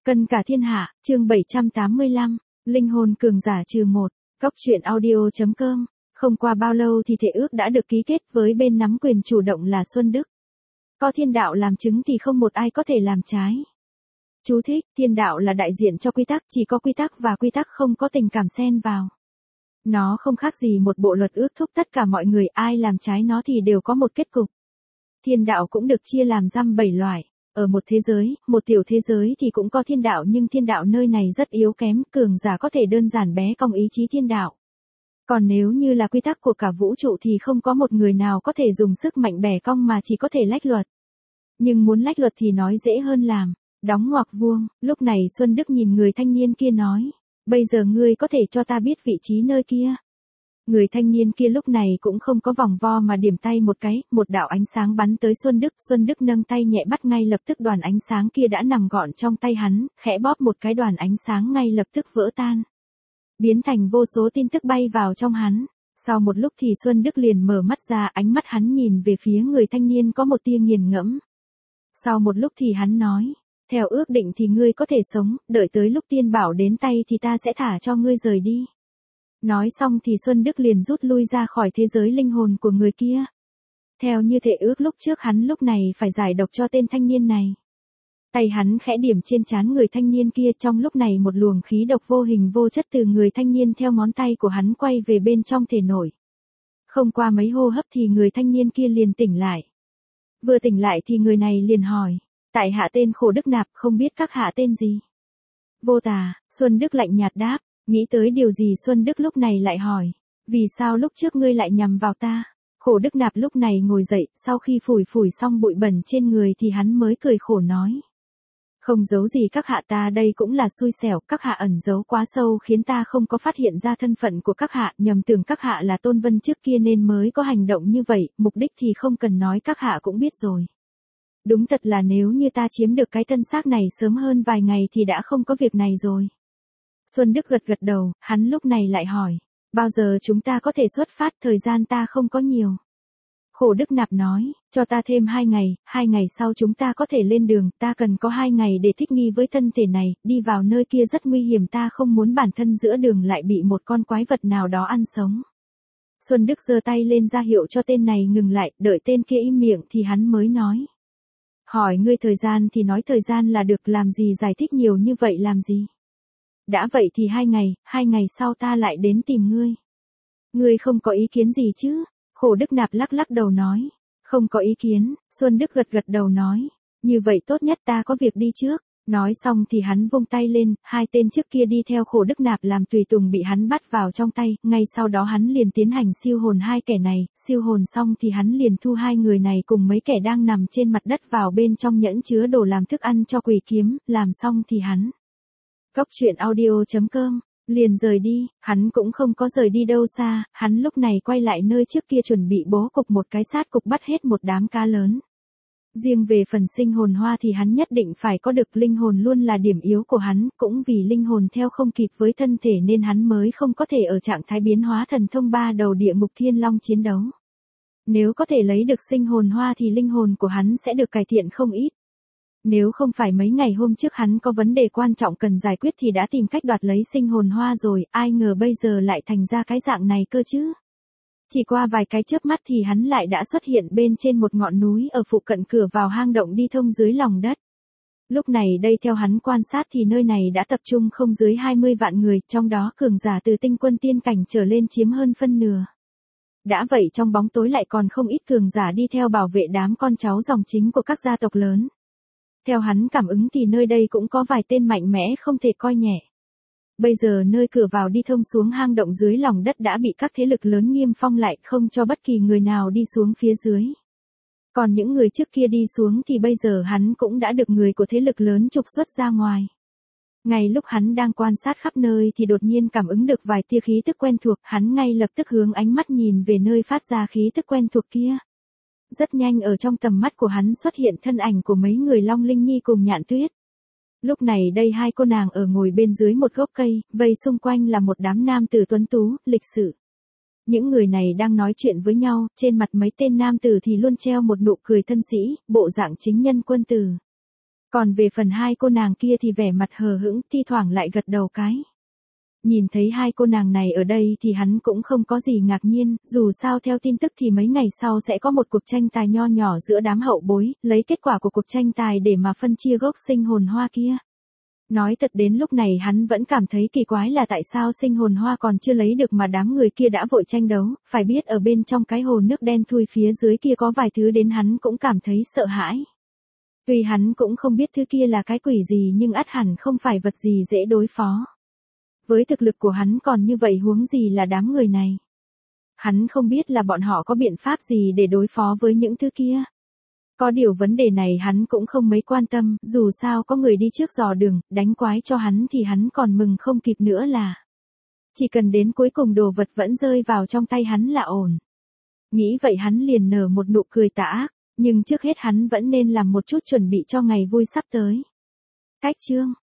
Cân cả thiên hạ, chương 785, linh hồn cường giả trừ một. Cóc truyện audio.com. Không qua bao lâu thì thể ước đã được ký kết với bên nắm quyền chủ động là Xuân Đức. Có thiên đạo làm chứng thì không một ai có thể làm trái. Chú thích, thiên đạo là đại diện cho quy tắc, chỉ có quy tắc và quy tắc không có tình cảm xen vào. Nó không khác gì một bộ luật ước thúc tất cả mọi người, ai làm trái nó thì đều có một kết cục. Thiên đạo cũng được chia làm dăm 7 loại. Ở một thế giới, một tiểu thế giới thì cũng có thiên đạo, nhưng thiên đạo nơi này rất yếu kém, cường giả có thể đơn giản bé cong ý chí thiên đạo. Còn nếu như là quy tắc của cả vũ trụ thì không có một người nào có thể dùng sức mạnh bẻ cong mà chỉ có thể lách luật. Nhưng muốn lách luật thì nói dễ hơn làm. Đóng ngoặc vuông, lúc này Xuân Đức nhìn người thanh niên kia nói, bây giờ ngươi có thể cho ta biết vị trí nơi kia. Người thanh niên kia lúc này cũng không có vòng vo mà điểm tay một cái, một đạo ánh sáng bắn tới Xuân Đức nâng tay nhẹ bắt ngay lập tức đoàn ánh sáng kia đã nằm gọn trong tay hắn, khẽ bóp một cái đoàn ánh sáng ngay lập tức vỡ tan. Biến thành vô số tin tức bay vào trong hắn. Sau một lúc thì Xuân Đức liền mở mắt ra, ánh mắt hắn nhìn về phía người thanh niên có một tia nghiền ngẫm. Sau một lúc thì hắn nói, theo ước định thì ngươi có thể sống, đợi tới lúc tiên bảo đến tay thì ta sẽ thả cho ngươi rời đi. Nói xong thì Xuân Đức liền rút lui ra khỏi thế giới linh hồn của người kia. Theo như thể ước lúc trước hắn lúc này phải giải độc cho tên thanh niên này. Tay hắn khẽ điểm trên trán người thanh niên kia, trong lúc này một luồng khí độc vô hình vô chất từ người thanh niên theo ngón tay của hắn quay về bên trong thể nội. Không qua mấy hô hấp thì người thanh niên kia liền tỉnh lại. Vừa tỉnh lại thì người này liền hỏi, tại hạ tên Khổ Đức Nạp, không biết các hạ tên gì? Vô Tà, Xuân Đức lạnh nhạt đáp. Nghĩ tới điều gì Xuân Đức lúc này lại hỏi, vì sao lúc trước ngươi lại nhằm vào ta? Khổ Đức Nạp lúc này ngồi dậy, sau khi phủi xong bụi bẩn trên người thì hắn mới cười khổ nói. Không giấu gì các hạ, ta đây cũng là xui xẻo, các hạ ẩn giấu quá sâu khiến ta không có phát hiện ra thân phận của các hạ, nhầm tưởng các hạ là Tôn Vân trước kia nên mới có hành động như vậy, mục đích thì không cần nói các hạ cũng biết rồi. Đúng thật là nếu như ta chiếm được cái thân xác này sớm hơn vài ngày thì đã không có việc này rồi. Xuân Đức gật đầu, hắn lúc này lại hỏi, bao giờ chúng ta có thể xuất phát, thời gian ta không có nhiều. Khổ Đức Nạp nói, cho ta thêm 2 ngày sau chúng ta có thể lên đường, ta cần có 2 ngày để thích nghi với thân thể này, đi vào nơi kia rất nguy hiểm, ta không muốn bản thân giữa đường lại bị một con quái vật nào đó ăn sống. Xuân Đức giơ tay lên ra hiệu cho tên này ngừng lại, đợi tên kia im miệng thì hắn mới nói. Hỏi ngươi thời gian thì nói thời gian là được, làm gì giải thích nhiều như vậy làm gì? Đã vậy thì 2 ngày sau ta lại đến tìm ngươi. Ngươi không có ý kiến gì chứ? Khổ Đức Nạp lắc đầu nói. Không có ý kiến, Xuân Đức gật đầu nói. Như vậy tốt nhất, ta có việc đi trước. Nói xong thì hắn vung tay lên, 2 tên trước kia đi theo Khổ Đức Nạp làm tùy tùng bị hắn bắt vào trong tay, ngay sau đó hắn liền tiến hành siêu hồn 2 kẻ này, siêu hồn xong thì hắn liền thu 2 người này cùng mấy kẻ đang nằm trên mặt đất vào bên trong nhẫn chứa đồ làm thức ăn cho quỷ kiếm, làm xong thì hắn. Cóc truyện audio.com, liền rời đi, hắn cũng không có rời đi đâu xa, hắn lúc này quay lại nơi trước kia chuẩn bị bố cục một cái sát cục bắt hết một đám cá lớn. Riêng về phần sinh hồn hoa thì hắn nhất định phải có được, linh hồn luôn là điểm yếu của hắn, cũng vì linh hồn theo không kịp với thân thể nên hắn mới không có thể ở trạng thái biến hóa thần thông 3 đầu địa ngục thiên long chiến đấu. Nếu có thể lấy được sinh hồn hoa thì linh hồn của hắn sẽ được cải thiện không ít. Nếu không phải mấy ngày hôm trước hắn có vấn đề quan trọng cần giải quyết thì đã tìm cách đoạt lấy sinh hồn hoa rồi, ai ngờ bây giờ lại thành ra cái dạng này cơ chứ. Chỉ qua vài cái chớp mắt thì hắn lại đã xuất hiện bên trên một ngọn núi ở phụ cận cửa vào hang động đi thông dưới lòng đất. Lúc này đây theo hắn quan sát thì nơi này đã tập trung không dưới 20 vạn người, trong đó cường giả từ tinh quân tiên cảnh trở lên chiếm hơn phân nửa. Đã vậy trong bóng tối lại còn không ít cường giả đi theo bảo vệ đám con cháu dòng chính của các gia tộc lớn. Theo hắn cảm ứng thì nơi đây cũng có vài tên mạnh mẽ không thể coi nhẹ. Bây giờ nơi cửa vào đi thông xuống hang động dưới lòng đất đã bị các thế lực lớn niêm phong lại, không cho bất kỳ người nào đi xuống phía dưới. Còn những người trước kia đi xuống thì bây giờ hắn cũng đã được người của thế lực lớn trục xuất ra ngoài. Ngay lúc hắn đang quan sát khắp nơi thì đột nhiên cảm ứng được vài tia khí tức quen thuộc, hắn ngay lập tức hướng ánh mắt nhìn về nơi phát ra khí tức quen thuộc kia. Rất nhanh ở trong tầm mắt của hắn xuất hiện thân ảnh của mấy người Long Linh Nhi cùng Nhạn Tuyết. Lúc này đây 2 cô nàng ở ngồi bên dưới một gốc cây, vây xung quanh là một đám nam tử tuấn tú, lịch sự. Những người này đang nói chuyện với nhau, trên mặt mấy tên nam tử thì luôn treo một nụ cười thân sĩ, bộ dạng chính nhân quân tử. Còn về phần hai cô nàng kia thì vẻ mặt hờ hững, thi thoảng lại gật đầu cái. Nhìn thấy hai cô nàng này ở đây thì hắn cũng không có gì ngạc nhiên, dù sao theo tin tức thì mấy ngày sau sẽ có một cuộc tranh tài nho nhỏ giữa đám hậu bối, lấy kết quả của cuộc tranh tài để mà phân chia gốc sinh hồn hoa kia. Nói thật đến lúc này hắn vẫn cảm thấy kỳ quái là tại sao sinh hồn hoa còn chưa lấy được mà đám người kia đã vội tranh đấu, phải biết ở bên trong cái hồ nước đen thui phía dưới kia có vài thứ đến hắn cũng cảm thấy sợ hãi. Tuy hắn cũng không biết thứ kia là cái quỷ gì nhưng ắt hẳn không phải vật gì dễ đối phó. Với thực lực của hắn còn như vậy huống gì là đám người này. Hắn không biết là bọn họ có biện pháp gì để đối phó với những thứ kia. Có điều vấn đề này hắn cũng không mấy quan tâm, dù sao có người đi trước dò đường, đánh quái cho hắn thì hắn còn mừng không kịp nữa là. Chỉ cần đến cuối cùng đồ vật vẫn rơi vào trong tay hắn là ổn. Nghĩ vậy hắn liền nở một nụ cười tà ác, nhưng trước hết hắn vẫn nên làm một chút chuẩn bị cho ngày vui sắp tới. Cách chương